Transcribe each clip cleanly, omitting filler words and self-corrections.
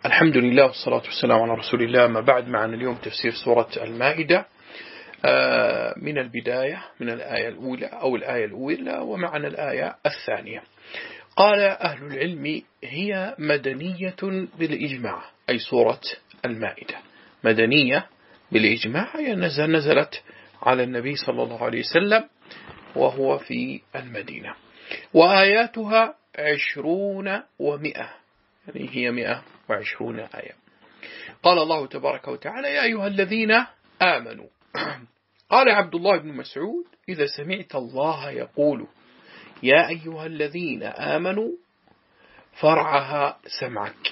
الحمد لله والصلاة والسلام على رسول الله. ما بعد، معنا اليوم تفسير سورة المائدة من البداية، من الآية الأولى أو الآية الأولى، ومعنا الآية الثانية. قال أهل العلم: هي مدنية بالإجماع، أي سورة المائدة مدنية بالإجماع، هي نزلت على النبي صلى الله عليه وسلم وهو في المدينة، وآياتها 20 و100، يعني هي 120 آية. قال الله تبارك وتعالى: يا أيها الذين آمنوا. قال عبد الله بن مسعود: إذا سمعت الله يقول يا أيها الذين آمنوا فارعها سمعك،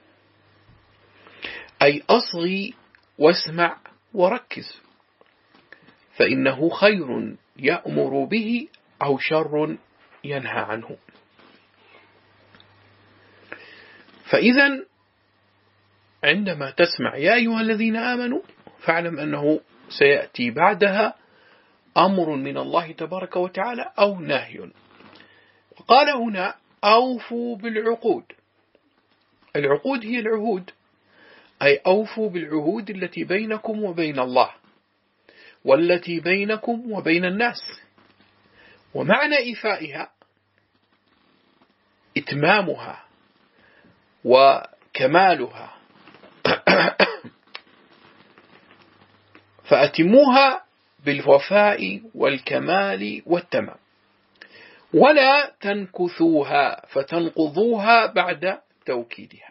أي أصغي واسمع وركز، فإنه خير يأمر به أو شر ينهى عنه. فإذا عندما تسمع يا أيها الذين آمنوا فاعلم أنه سيأتي بعدها أمر من الله تبارك وتعالى أو نهي. وقال هنا: أوفوا بالعقود. العقود هي العهود، أي أوفوا بالعهود التي بينكم وبين الله والتي بينكم وبين الناس. ومعنى إيفائها إتمامها وكمالها، فأتموها بالوفاء والكمال والتمام، ولا تنكثوها فتنقضوها بعد توكيدها.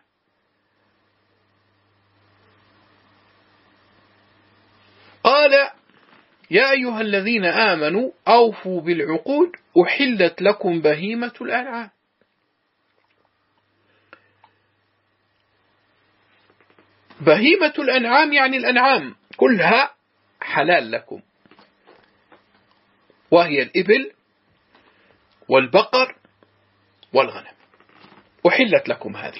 قال: يا أيها الذين آمنوا أوفوا بالعقود أحلت لكم بهيمة الأنعام. بهيمة الأنعام يعني الأنعام كلها حلال لكم، وهي الإبل والبقر والغنم، أحلت لكم هذه.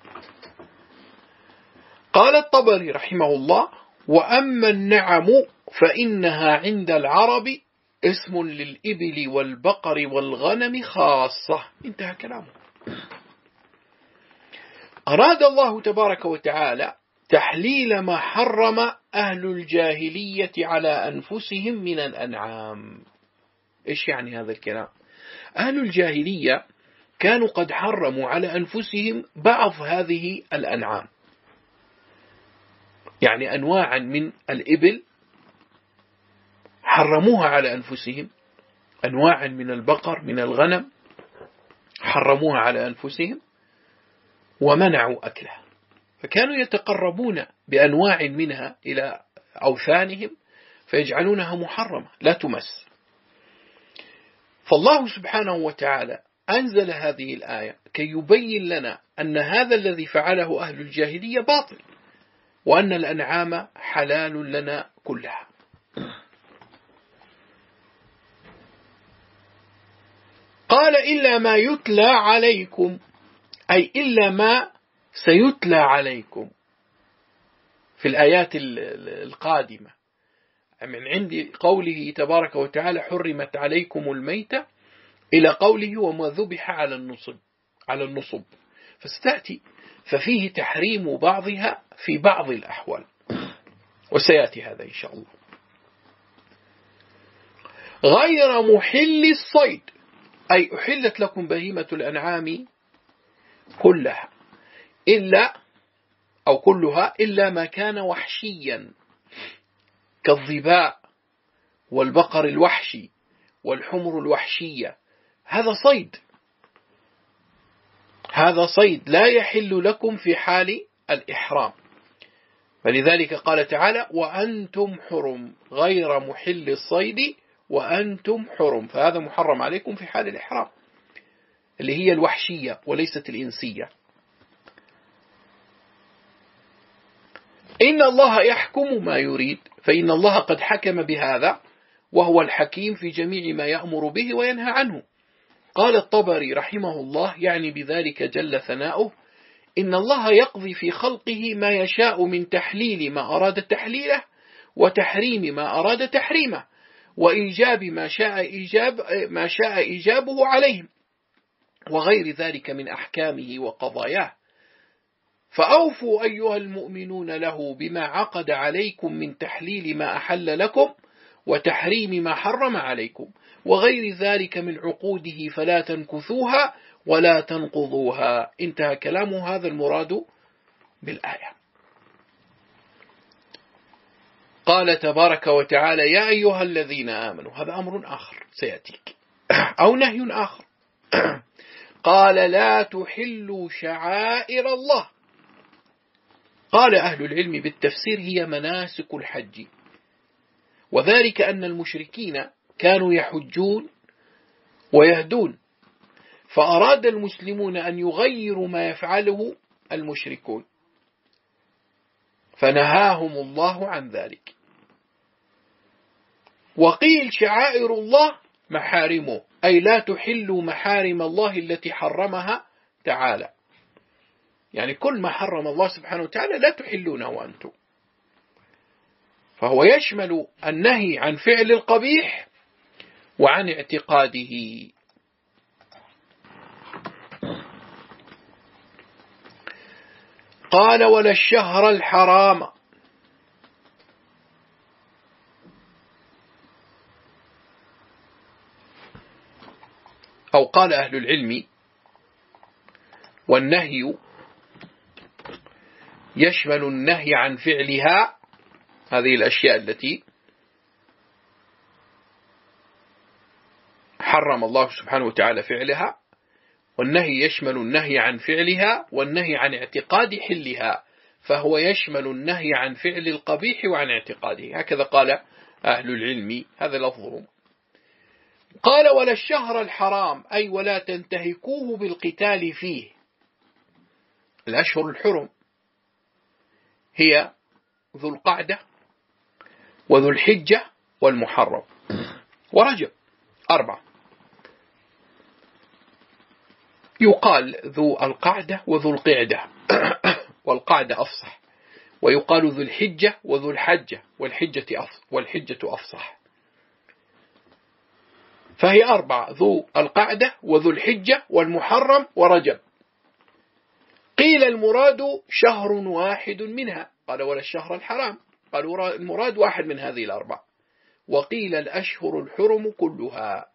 قال الطبري رحمه الله: وأما النعم فإنها عند العرب اسم للإبل والبقر والغنم خاصة. انتهى كلامه. أراد الله تبارك وتعالى تحليل ما حرم أهل الجاهلية على أنفسهم من الأنعام. إيش يعني هذا الكلام؟ أهل الجاهلية كانوا قد حرموا على أنفسهم بعض هذه الأنعام، يعني أنواعا من الإبل حرموها على أنفسهم، أنواعا من البقر من الغنم حرموها على أنفسهم ومنعوا أكلها، فكانوا يتقربون بأنواع منها إلى أوثانهم فيجعلونها محرمة لا تمس. فالله سبحانه وتعالى أنزل هذه الآية كي يبين لنا أن هذا الذي فعله أهل الجاهلية باطل، وأن الأنعام حلال لنا كلها. قال: إلا ما يتلى عليكم، أي إلا ما سيتلى عليكم في الآيات القادمة، من عند قوله تبارك وتعالى: حرمت عليكم الميتة، إلى قوله: وما ذبح على النصب، فستأتي ففيه تحريم بعضها في بعض الأحوال، وسيأتي هذا إن شاء الله. غير محل الصيد، أي أحلت لكم بهيمة الأنعام كلها إلا أو كلها إلا ما كان وحشيا كالظباء والبقر الوحشي والحمر الوحشية. هذا صيد، هذا صيد لا يحل لكم في حال الإحرام، فلذلك قال تعالى: وأنتم حرم غير محل الصيد وأنتم حرم، فهذا محرم عليكم في حال الإحرام، اللي هي الوحشية وليست الإنسية. إن الله يحكم ما يريد، فإن الله قد حكم بهذا وهو الحكيم في جميع ما يأمر به وينهى عنه. قال الطبري رحمه الله يعني بذلك جل ثناؤه: إن الله يقضي في خلقه ما يشاء من تحليل ما أراد تحليله، وتحريم ما أراد تحريمه، وإيجاب ما شاء إيجابه عليهم، وغير ذلك من أحكامه وقضاياه. فأوفوا أيها المؤمنون له بما عقد عليكم من تحليل ما أحل لكم وتحريم ما حرم عليكم وغير ذلك من عقوده فلا تنكثوها ولا تنقضوها. انتهى كلامه. هذا المراد بالآية. قال تبارك وتعالى يا أيها الذين آمنوا، هذا أمر آخر سيأتيك أو نهي آخر. قال لا تحلوا شعائر الله. قال أهل العلم بالتفسير هي مناسك الحج، وذلك أن المشركين كانوا يحجون ويهدون، فأراد المسلمون أن يغيروا ما يفعله المشركون فنهاهم الله عن ذلك. وقيل شعائر الله محارمه، أي لا تحلوا محارم الله التي حرمها تعالى، يعني كل ما حرم الله سبحانه وتعالى لا تحلونه أنتم. فهو يشمل النهي عن فعل القبيح وعن اعتقاده. قال ولا الشهر الحرام. أو قال أهل العلم والنهي يشمل النهي عن فعلها، هذه الأشياء التي حرم الله سبحانه وتعالى فعلها، والنهي يشمل النهي عن فعلها والنهي عن اعتقاد حلها، فهو يشمل النهي عن فعل القبيح وعن اعتقاده. هكذا قال أهل العلم، هذا لفظهم. قال ولا الشهر الحرام، أي ولا تنتهكوه بالقتال فيه. الأشهر الحرم هي ذو القعدة وذو الحجة والمحرم ورجب، 4. يقال ذو القعدة وذو القعدة والقعدة أفصح، ويقال ذو الحجة وذو الحجة والحجة أفصح. فهي 4: ذو القعدة وذو الحجة والمحرم ورجب. قيل المراد شهر واحد منها، قال ولا الشهر الحرام، قالوا المراد واحد من هذه 4. وقيل الأشهر الحرم كلها،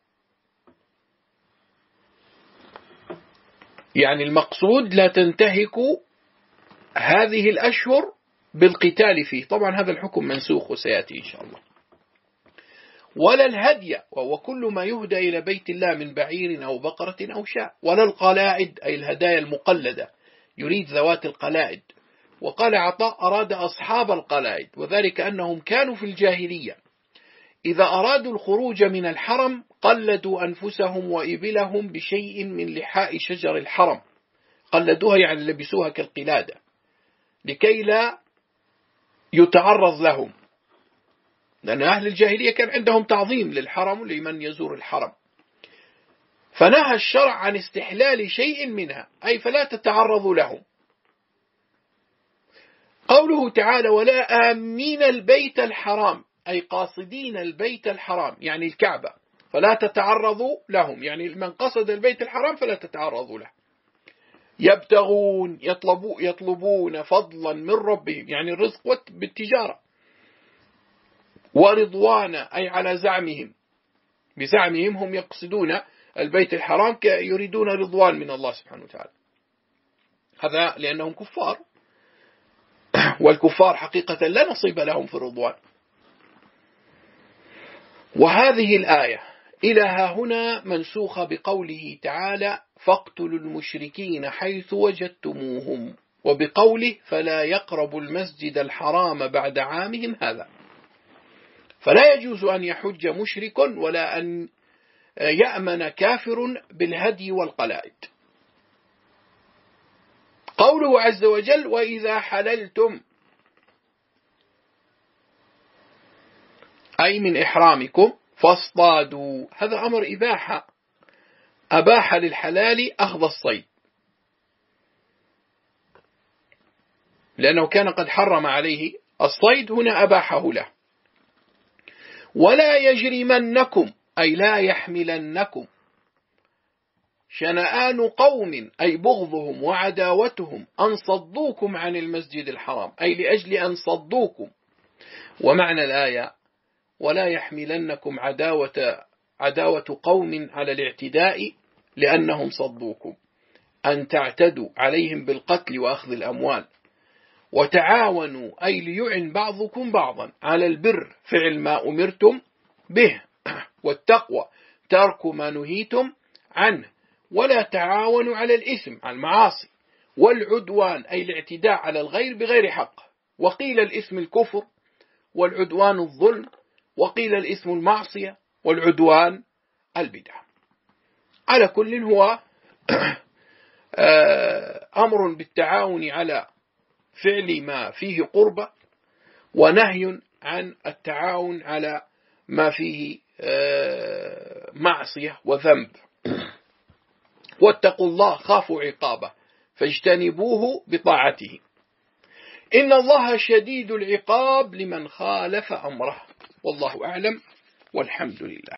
يعني المقصود لا تنتهكوا هذه الأشهر بالقتال فيه. طبعا هذا الحكم منسوخ وسيأتي إن شاء الله. ولا الهدي، وهو كل ما يهدى إلى بيت الله من بعير أو بقرة أو شاء. ولا القلائد، أي الهدايا المقلدة، يريد ذوات القلائد. وقال عطاء أراد أصحاب القلائد، وذلك أنهم كانوا في الجاهلية إذا أرادوا الخروج من الحرم قلدوا أنفسهم وإبلهم بشيء من لحاء شجر الحرم. قلدوها يعني لبسوها كالقلادة لكي لا يتعرض لهم، لأن أهل الجاهلية كان عندهم تعظيم للحرم لمن يزور الحرم. فنهى الشرع عن استحلال شيء منها، أي فلا تتعرضوا لهم. قوله تعالى ولا آمين البيت الحرام، أي قاصدين البيت الحرام يعني الكعبة، فلا تتعرضوا لهم، يعني من قصد البيت الحرام فلا تتعرضوا له. يبتغون، يطلبون فضلا من ربهم، يعني الرزق بالتجارة. ورضوانا، أي على زعمهم، بزعمهم هم يقصدون البيت الحرام يريدون رضوان من الله سبحانه وتعالى. هذا لأنهم كفار، والكفار حقيقة لا نصيب لهم في الرضوان. وهذه الآية إلى هنا منسوخة بقوله تعالى فاقتلوا المشركين حيث وجدتموهم، وبقوله فلا يقربوا المسجد الحرام بعد عامهم هذا. فلا يجوز أن يحج مشرك ولا أن يأمن كافر بالهدي والقلائد. قوله عز وجل وإذا حللتم، أي من إحرامكم، فاصطادوا، هذا أمر إباحة، أباح للحلال أخذ الصيد، لأنه كان قد حرم عليه الصيد، هنا أباحه له. ولا يجرمنكم، أي لا يحملنكم شنآن قوم أي بغضهم وعداوتهم أن صدوكم عن المسجد الحرام أي لأجل أن صدوكم. ومعنى الآية ولا يحملنكم عداوة قوم على الاعتداء لأنهم صدوكم أن تعتدوا عليهم بالقتل وأخذ الأموال. وتعاونوا أي ليعن بعضكم بعضا على البر فعل ما أمرتم به، والتقوى ترك ما نهيتم عنه. ولا تعاونوا على الإثم على المعاصي، والعدوان أي الاعتداء على الغير بغير حق. وقيل الإثم الكفر، والعدوان الظلم، وقيل الإثم المعصية، والعدوان البدع. على كل هو أمر بالتعاون على فعل ما فيه قربة، ونهي عن التعاون على ما فيه معصية وذنب. واتقوا الله خافوا عقابه فاجتنبوه بطاعته إن الله شديد العقاب لمن خالف أمره. والله أعلم والحمد لله.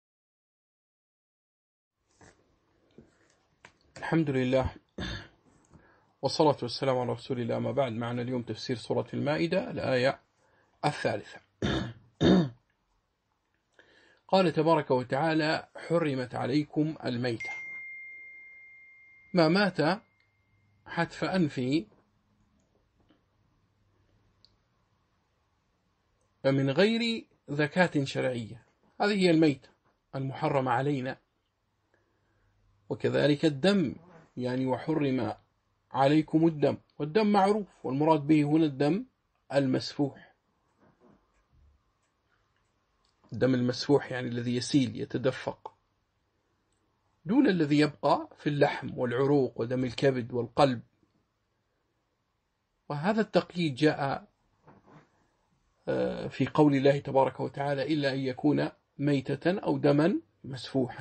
الحمد لله والصلاة والسلام على رسول الله. ما بعد، معنا اليوم تفسير سورة المائدة الآية 3. قال تبارك وتعالى: حرمت عليكم الميتة. ما مات حتف أنفي من غير زكاة شرعية، هذه هي الميتة المحرمة علينا. وكذلك الدم، يعني وحرم عليكم الدم، والدم معروف، والمراد به هنا الدم المسفوح. الدم المسفوح يعني الذي يسيل يتدفق، دون الذي يبقى في اللحم والعروق ودم الكبد والقلب. وهذا التقييد جاء في قول الله تبارك وتعالى: إلا أن يكون ميتة أو دما مسفوحا.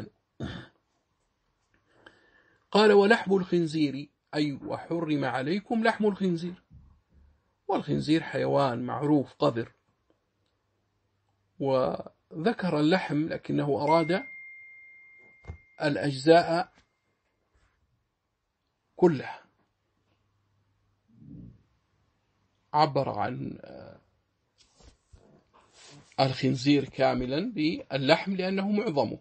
قال: ولحم الخنزير، أي وحرم عليكم لحم الخنزير. والخنزير حيوان معروف قذر، وذكر اللحم لكنه أراد الأجزاء كلها، عبر عن الخنزير كاملا باللحم لأنه معظمه.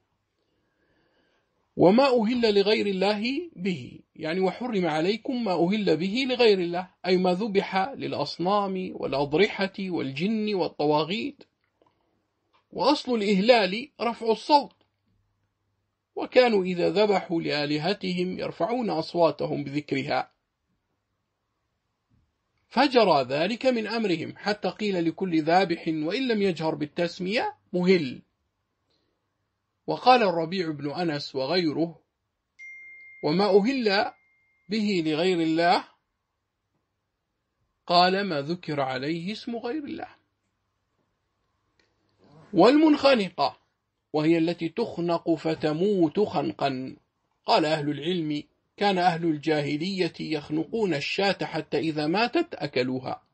وما أهل لغير الله به، يعني وحرم عليكم ما أهل به لغير الله، أي ما ذبح للأصنام والأضرحة والجن والطواغيت. وأصل الإهلال رفع الصوت، وكانوا إذا ذبحوا لآلهتهم يرفعون أصواتهم بذكرها، فجرى ذلك من أمرهم، حتى قيل لكل ذابح وإن لم يجهر بالتسمية مهل. وقال الربيع بن أنس وغيره: وما أهل به لغير الله، قال ما ذكر عليه اسم غير الله. والمنخنقة، وهي التي تخنق فتموت خنقا. قال أهل العلم: كان أهل الجاهلية يخنقون الشاة حتى إذا ماتت أكلوها.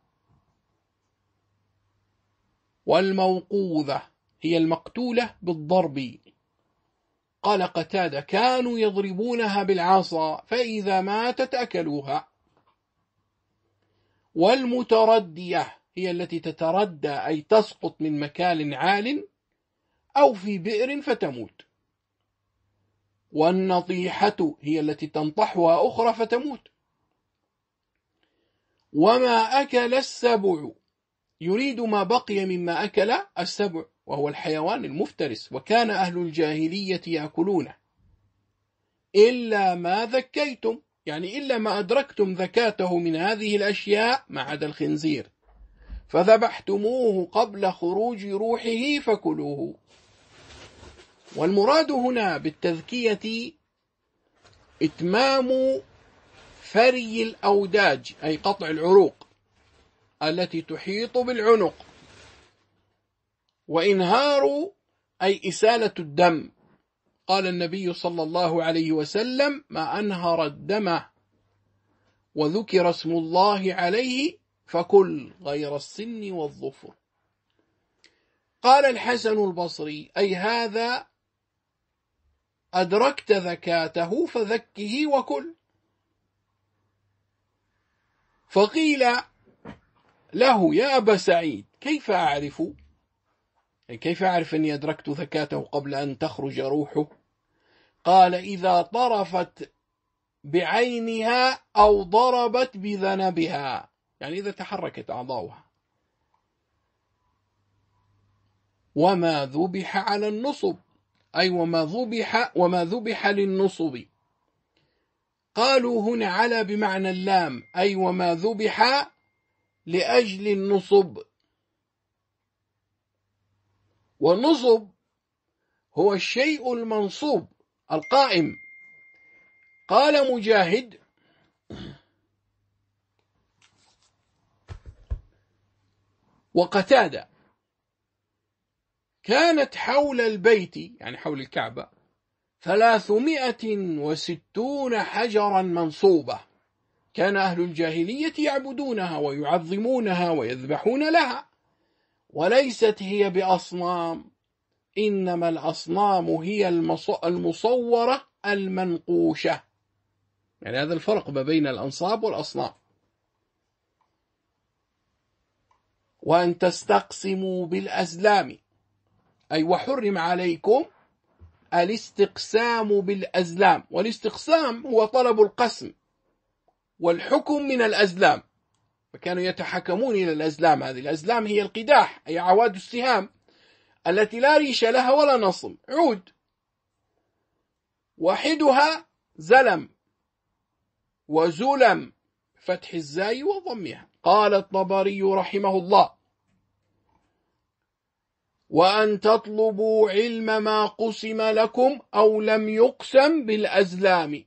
والموقوذة هي المقتولة بالضرب. قال قتادة: كانوا يضربونها بالعصا فإذا ماتت أكلوها. والمتردية هي التي تتردى، أي تسقط من مكان عال أو في بئر فتموت. والنطيحة هي التي تنطحها أخرى فتموت. وما أكل السبع، يريد ما بقي مما أكل السبع، وهو الحيوان المفترس. وكان أهل الجاهلية يأكلونه إلا ما ذكيتم، يعني إلا ما أدركتم ذكاته من هذه الأشياء ما عدا الخنزير، فذبحتموه قبل خروج روحه فكلوه. والمراد هنا بالتذكية إتمام فري الأوداج، أي قطع العروق التي تحيط بالعنق. وإنهار أي إسالة الدم. قال النبي صلى الله عليه وسلم: ما أنهر الدم وذكر اسم الله عليه فكل غير السن والظفر. قال الحسن البصري: أي هذا أدركت زكاته فزكه وكل. فقيل له يا أبا سعيد كيف أعرف أني أدركت زكاته قبل أن تخرج روحه؟ قال إذا طرفت بعينها أو ضربت بذنبها، يعني إذا تحركت أعضاؤها. وما ذبح على النصب، أي وما ذبح للنصب. قالوا هنا على بمعنى اللام، أي وما ذبح لأجل النصب. والنصب هو الشيء المنصوب القائم. قال مجاهد وقتادة كانت حول البيت، يعني حول الكعبة، 360 حجرا منصوبة، كان أهل الجاهلية يعبدونها ويعظمونها ويذبحون لها، وليست هي بأصنام، إنما الأصنام هي المصورة المنقوشة. يعني هذا الفرق ما بين الأنصاب والأصنام. وأن تستقسموا بالأزلام، أي وحرم عليكم الاستقسام بالأزلام. والاستقسام هو طلب القسم والحكم من الأزلام، فكانوا يتحكمون إلى الأزلام. هذه الأزلام هي القداح، أي عواد السهام التي لا ريش لها ولا نصم، عود واحدها زلم وزلم، فتح الزاي وضمها. قال الطبري رحمه الله: وأن تطلبوا علم ما قسم لكم أو لم يقسم بالأزلام،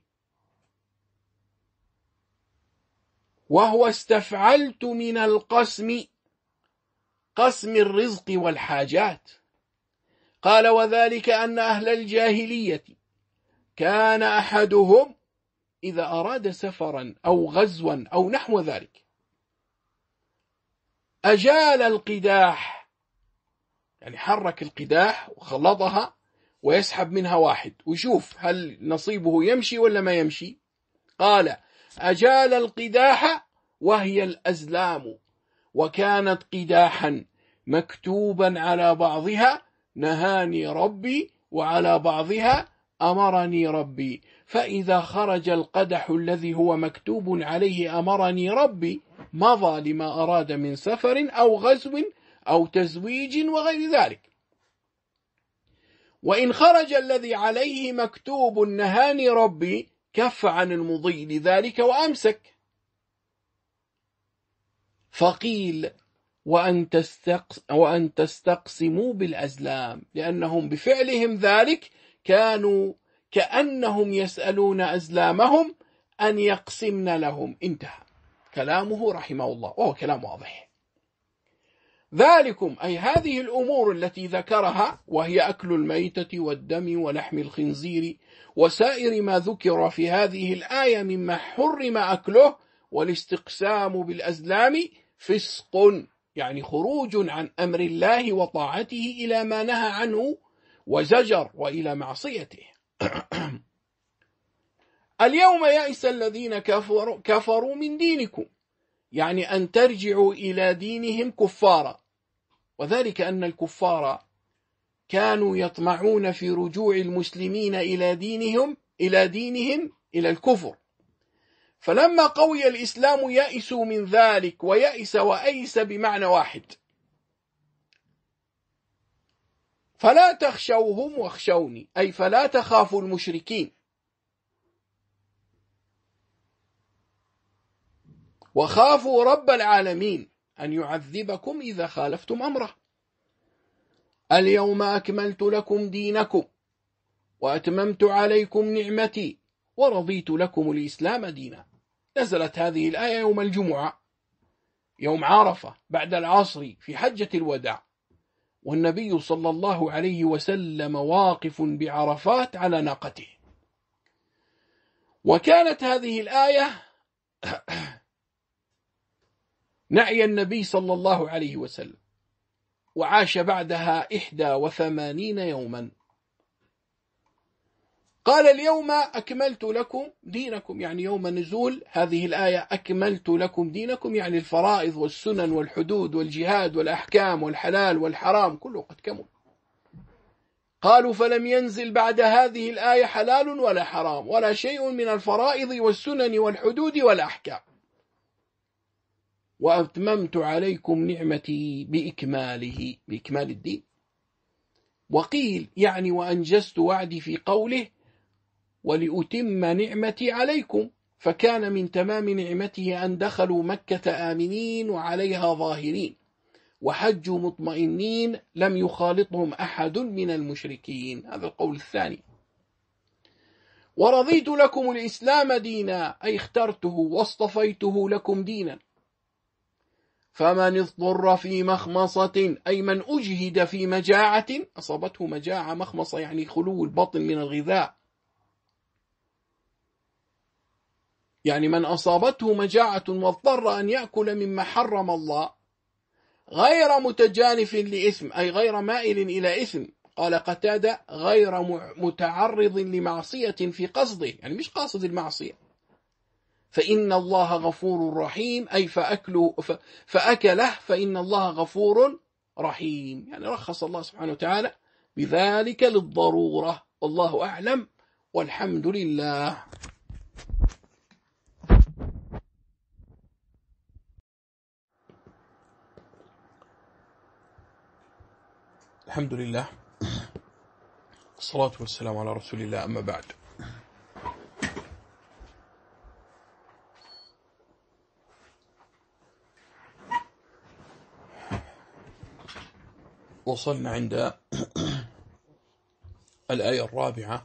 وهو استفعلت من القسم، قسم الرزق والحاجات. قال وذلك أن أهل الجاهلية كان أحدهم إذا أراد سفرا أو غزوا أو نحو ذلك أجال القداح، يعني حرك القداح وخلطها ويسحب منها واحد ويشوف هل نصيبه يمشي ولا ما يمشي. قال أجال القداح وهي الأزلام، وكانت قداحا مكتوبا على بعضها نهاني ربي وعلى بعضها أمرني ربي، فإذا خرج القدح الذي هو مكتوب عليه أمرني ربي مضى لما أراد من سفر أو غزو أو تزويج وغير ذلك. وإن خرج الذي عليه مكتوب نهاني ربي كف عن المضي لذلك وأمسك. فقيل وأن تستقسموا بالأزلام، لأنهم بفعلهم ذلك كانوا كأنهم يسألون أزلامهم أن يقسمن لهم. انتهى كلامه رحمه الله، وهو كلام واضح. ذلكم أي هذه الأمور التي ذكرها، وهي أكل الميتة والدم ولحم الخنزير وسائر ما ذكر في هذه الآية مما حرم أكله، والاستقسام بالأزلام فسق، يعني خروج عن أمر الله وطاعته إلى ما نهى عنه وزجر وإلى معصيته. اليوم يئس الذين كفروا من دينكم، يعني أن ترجعوا إلى دينهم كفارا، وذلك أن الكفار كانوا يطمعون في رجوع المسلمين إلى دينهم إلى الكفر، فلما قوي الإسلام يئسوا من ذلك. ويئس وأيس بمعنى واحد. فلا تخشوهم واخشوني، أي فلا تخافوا المشركين، وخافوا رب العالمين أن يعذبكم إذا خالفتم أمره. اليوم أكملت لكم دينكم وأتممت عليكم نعمتي ورضيت لكم الإسلام دينا. نزلت هذه الآية يوم الجمعة، يوم عرفة بعد العصر في حجة الوداع، والنبي صلى الله عليه وسلم واقف بعرفات على ناقته. وكانت هذه الآية نعي النبي صلى الله عليه وسلم، وعاش بعدها 81 يوما. قال اليوم أكملت لكم دينكم، يعني يوم نزول هذه الآية أكملت لكم دينكم، يعني الفرائض والسنن والحدود والجهاد والأحكام والحلال والحرام كله قد كمل. قالوا فلم ينزل بعد هذه الآية حلال ولا حرام ولا شيء من الفرائض والسنن والحدود والأحكام، وأتممت عليكم نعمتي بإكمال الدين. وقيل يعني وأنجزت وعدي في قوله ولأتم نعمتي عليكم، فكان من تمام نعمته أن دخلوا مكة آمنين وعليها ظاهرين، وحجوا مطمئنين لم يخالطهم أحد من المشركين. هذا القول الثاني. ورضيت لكم الإسلام دينا، أي اخترته واصطفيته لكم دينا. فمن اضطر في مخمصة، أي من أجهد في مجاعة، أصابته مجاعة، مخمصة يعني خلو البطن من الغذاء، يعني من أصابته مجاعة واضطر أن يأكل مما حرم الله غير متجانف لإثم، أي غير مائل إلى إثم. قال قتادة غير متعرض لمعصية في قصده، يعني مش قاصد المعصية، فإن الله غفور رحيم، أي فأكله فإن الله غفور رحيم، يعني رخص الله سبحانه وتعالى بذلك للضرورة. والله أعلم والحمد لله. الحمد لله، الصلاة والسلام على رسول الله، أما بعد. وصلنا عند الآية الرابعة،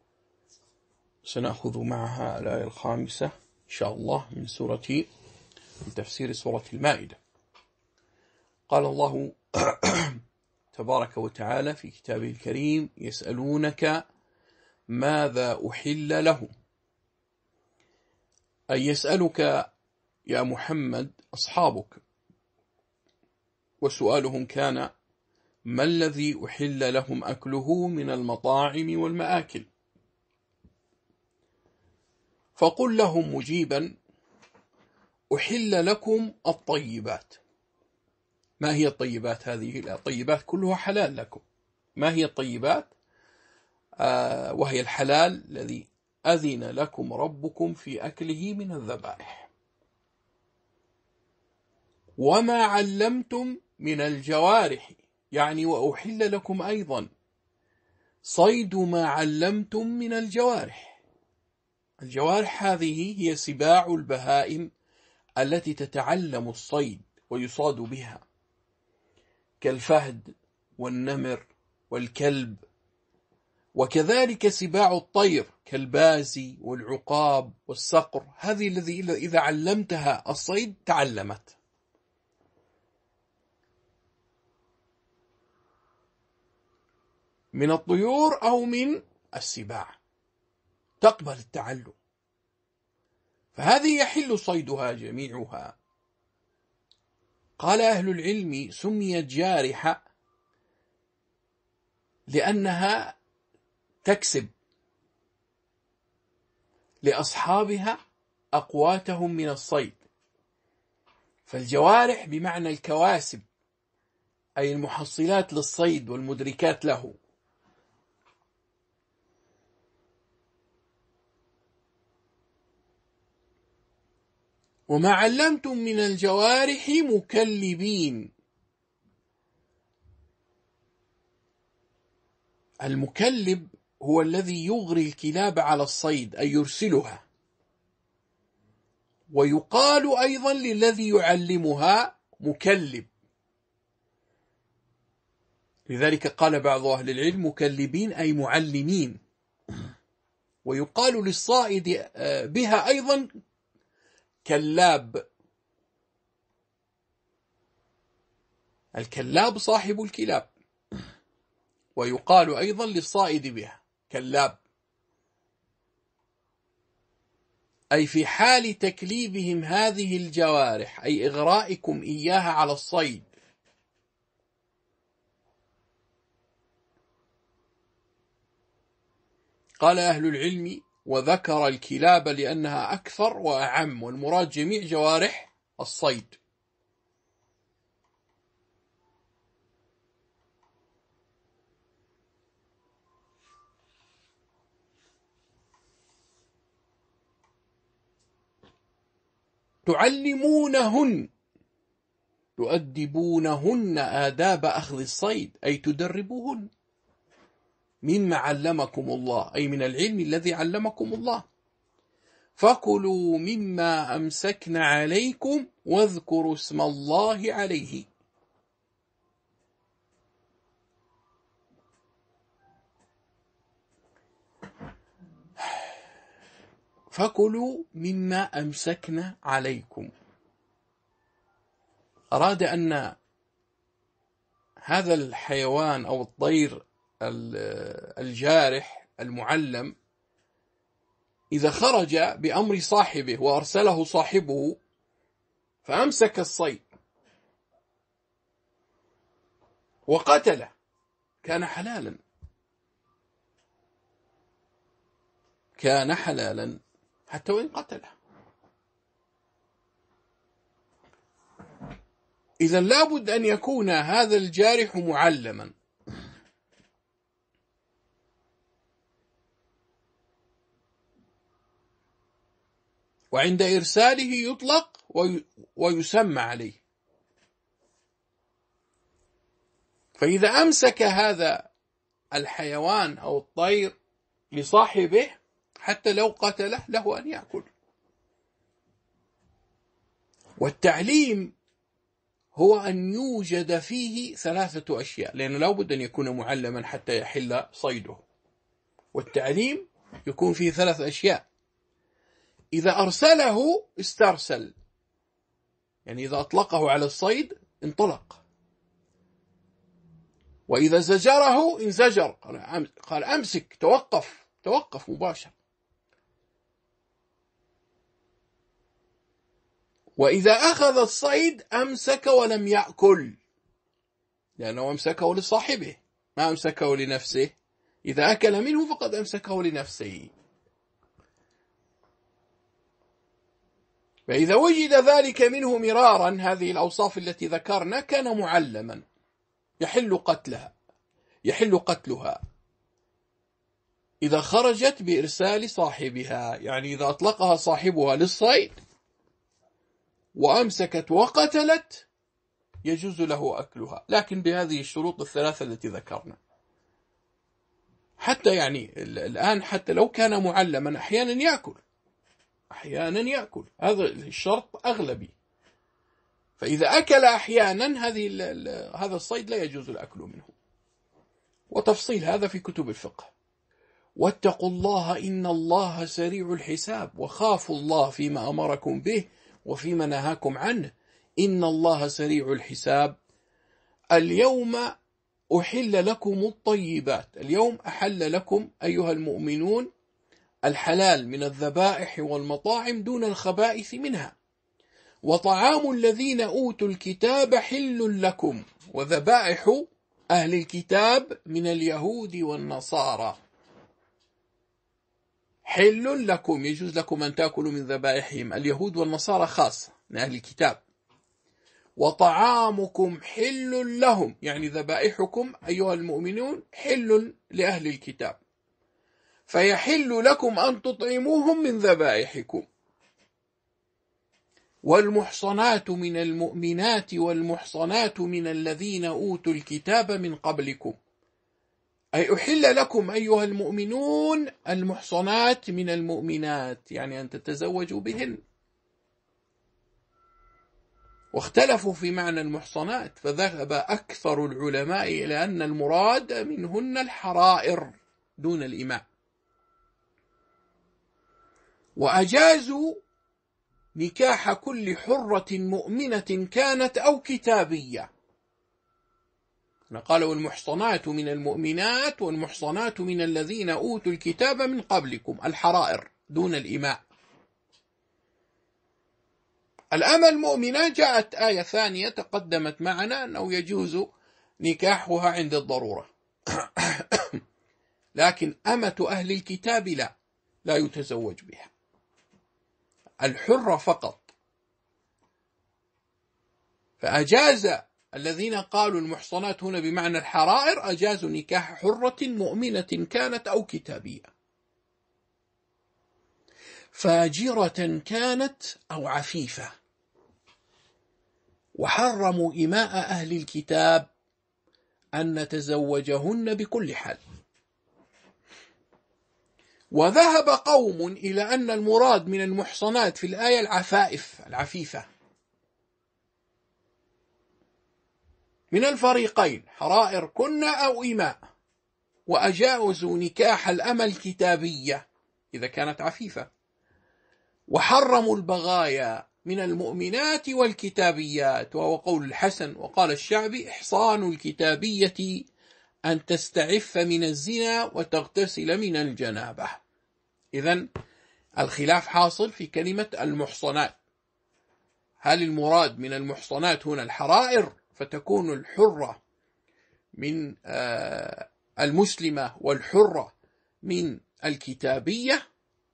سنأخذ معها الآية الخامسة إن شاء الله من تفسير سورة المائدة. قال الله تبارك وتعالى في كتابه الكريم يسألونك ماذا أحل لهم، أي يسألك يا محمد أصحابك، وسؤالهم كان ما الذي أحل لهم أكله من المطاعم والمآكل، فقل لهم مجيبا أحل لكم الطيبات. ما هي الطيبات هذه؟ الطيبات كلها حلال لكم. ما هي الطيبات؟ وهي الحلال الذي أذن لكم ربكم في أكله من الذبائح. وما علمتم من الجوارح، يعني وأحل لكم أيضا صيد ما علمتم من الجوارح. الجوارح هذه هي سباع البهائم التي تتعلم الصيد ويصاد بها، كالفهد والنمر والكلب، وكذلك سباع الطير كالبازي والعقاب والصقر، هذه الذي إذا علمتها الصيد تعلمت. من الطيور أو من السباع تقبل التعلم، فهذه يحل صيدها جميعها. قال أهل العلم سميت جارحة لأنها تكسب لأصحابها أقواتهم من الصيد، فالجوارح بمعنى الكواسب، أي المحصلات للصيد والمدركات له. وما علمتم من الجوارح مكلبين. المكلب هو الذي يغري الكلاب على الصيد، أي يرسلها. ويقال أيضا للذي يعلمها مكلب، لذلك قال بعض أهل العلم مكلبين أي معلمين. ويقال للصائد بها أيضا كلاب. الكلاب صاحب الكلاب، ويقال أيضا للصائد بها كلاب، أي في حال تكليبهم هذه الجوارح، أي إغرائكم إياها على الصيد. قال أهل العلم: وذكر الكلاب لأنها أكثر وأعم، والمراد جميع جوارح الصيد. تعلمونهن، تؤدبونهن آداب أخذ الصيد، أي تدربوهن، مما علمكم الله، أي من العلم الذي علمكم الله. فكلوا مما أمسكن عليكم واذكروا اسم الله عليه. فكلوا مما أمسكن عليكم، أراد أن هذا الحيوان أو الطير الجارح المعلم إذا خرج بأمر صاحبه وأرسله صاحبه فأمسك الصيد وقتله كان حلالا، كان حلالا حتى وإن قتله. إذا لابد أن يكون هذا الجارح معلما، وعند إرساله يطلق ويسمى عليه. فإذا أمسك هذا الحيوان أو الطير لصاحبه حتى لو قتله له أن يأكل. والتعليم هو أن يوجد فيه 3 أشياء، لأنه لا بد أن يكون معلما حتى يحل صيده. والتعليم يكون فيه 3 أشياء: إذا أرسله استرسل، يعني إذا أطلقه على الصيد انطلق، وإذا زجره انزجر، قال أمسك، توقف مباشر. وإذا أخذ الصيد أمسك ولم يأكل، لأنه أمسكه لصاحبه ما أمسكه لنفسه. إذا أكل منه فقد أمسكه لنفسه. فإذا وجد ذلك منه مرارا، هذه الأوصاف التي ذكرنا، كان معلما يحل قتلها إذا خرجت بإرسال صاحبها، يعني إذا أطلقها صاحبها للصيد وأمسكت وقتلت يجوز له أكلها، لكن بهذه الشروط ال3 التي ذكرنا. حتى يعني الآن حتى لو كان معلما أحيانا يأكل، هذا الشرط أغلبي. فإذا أكل أحيانا هذا الصيد لا يجوز الأكل منه. وتفصيل هذا في كتب الفقه. واتقوا الله إن الله سريع الحساب، وخافوا الله فيما أمركم به وفيما نهاكم عنه، إن الله سريع الحساب. اليوم أحل لكم الطيبات، اليوم أحل لكم أيها المؤمنون الحلال من الذبائح والمطاعم دون الخبائث منها، وطعام الذين أوتوا الكتاب حل لكم، وذبائح أهل الكتاب من اليهود والنصارى حل لكم، يجوز لكم أن تأكلوا من ذبائحهم، اليهود والنصارى خاصة من أهل الكتاب. وطعامكم حل لهم، يعني ذبائحكم أيها المؤمنون حل لأهل الكتاب، فيحل لكم أن تطعموهم من ذبائحكم. والمحصنات من المؤمنات والمحصنات من الذين أوتوا الكتاب من قبلكم، أي أحل لكم أيها المؤمنون المحصنات من المؤمنات، يعني أن تتزوجوا بهن. واختلفوا في معنى المحصنات، فذهب أكثر العلماء إلى أن المراد منهن الحرائر دون الإماء. وأجازوا نكاح كل حرة مؤمنة كانت أو كتابية. قالوا المحصنات من المؤمنات والمحصنات من الذين أوتوا الكتاب من قبلكم، الحرائر دون الإماء. الأمة المؤمنة جاءت آية ثانية تقدمت معنا أنه يجوز نكاحها عند الضرورة. لكن أمة أهل الكتاب لا يتزوج بها، الحرة فقط. فأجاز الذين قالوا المحصنات هنا بمعنى الحرائر، أجازوا نكاح حرة مؤمنة كانت أو كتابية، فاجرة كانت أو عفيفة. وحرموا إماء أهل الكتاب أن نتزوجهن بكل حال. وذهب قوم إلى أن المراد من المحصنات في الآية العفائف العفيفة من الفريقين، حرائر كن أو إماء، وأجازوا نكاح الأمة الكتابية إذا كانت عفيفة، وحرموا البغايا من المؤمنات والكتابيات، وهو قول الحسن. وقال الشعبي: إحصان الكتابية أن تستعف من الزنا وتغتسل من الجنابة. إذن الخلاف حاصل في كلمة المحصنات، هل المراد من المحصنات هنا الحرائر فتكون الحرة من المسلمة والحرة من الكتابية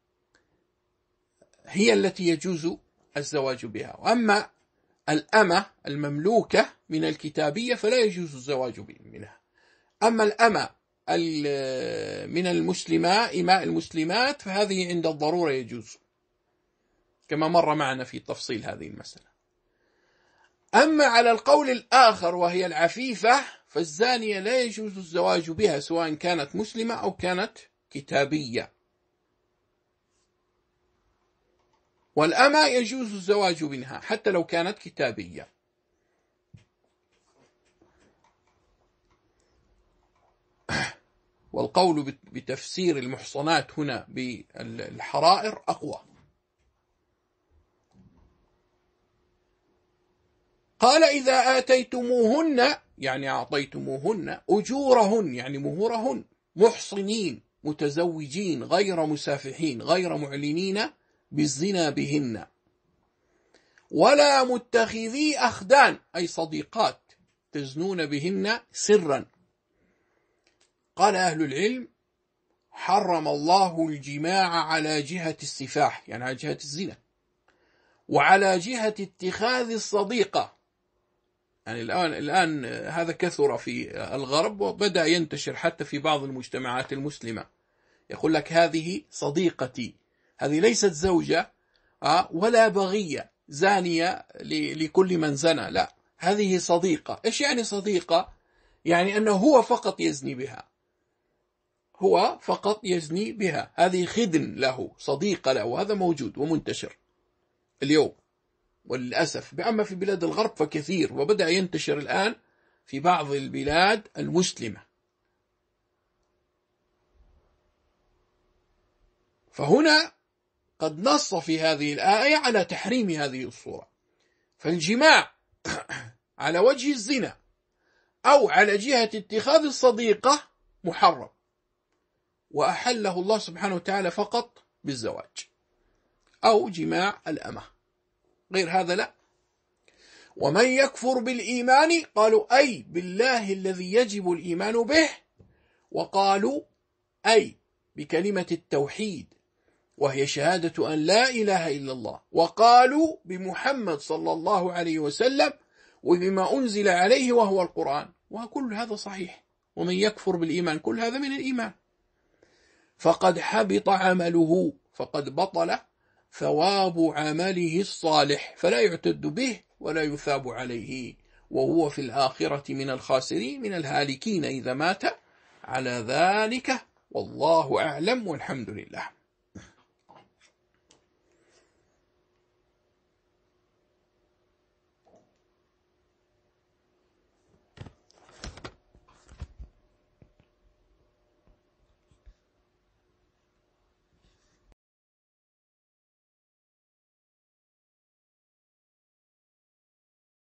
هي التي يجوز الزواج بها، وأما الأمة المملوكة من الكتابية فلا يجوز الزواج منها. أما الأمة من إماء المسلمات فهذه عند الضرورة يجوز، كما مر معنا في تفصيل هذه المسألة. أما على القول الآخر وهي العفيفة فالزانية لا يجوز الزواج بها سواء كانت مسلمة أو كانت كتابية، والأمة يجوز الزواج منها حتى لو كانت كتابية. والقول بتفسير المحصنات هنا بالحرائر أقوى. قال: إذا آتيتموهن يعني أعطيتموهن أجورهن يعني مهورهن محصنين متزوجين غير مسافحين غير معلنين بالزنا بهن ولا متخذي أخدان أي صديقات تزنون بهن سرا. قال أهل العلم: حرم الله الجماع على جهة السفاح يعني على جهة الزنا، وعلى جهة اتخاذ الصديقة. يعني الآن هذا كثر في الغرب وبدأ ينتشر حتى في بعض المجتمعات المسلمة، يقول لك هذه صديقتي، هذه ليست زوجة ولا بغية زانية لكل من زنى، لا، هذه صديقة. إيش يعني صديقة؟ يعني أنه هو فقط يزني بها، هو فقط يزني بها، هذه خدن له، صديقة له. هذا موجود ومنتشر اليوم وللأسف، أما في بلاد الغرب فكثير، وبدأ ينتشر الآن في بعض البلاد المسلمة. فهنا قد نص في هذه الآية على تحريم هذه الصورة. فالجماع على وجه الزنا أو على جهة اتخاذ الصديقة محرم، وأحله الله سبحانه وتعالى فقط بالزواج أو جماع الأمة، غير هذا لا. ومن يكفر بالإيمان قالوا أي بالله الذي يجب الإيمان به، وقالوا أي بكلمة التوحيد وهي شهادة أن لا إله إلا الله، وقالوا بمحمد صلى الله عليه وسلم وبما أنزل عليه وهو القرآن، وكل هذا صحيح. ومن يكفر بالإيمان كل هذا من الإيمان، فقد حبط عمله، فقد بطل ثواب عمله الصالح، فلا يعتد به ولا يثاب عليه، وهو في الآخرة من الخاسرين من الهالكين إذا مات على ذلك. والله أعلم والحمد لله.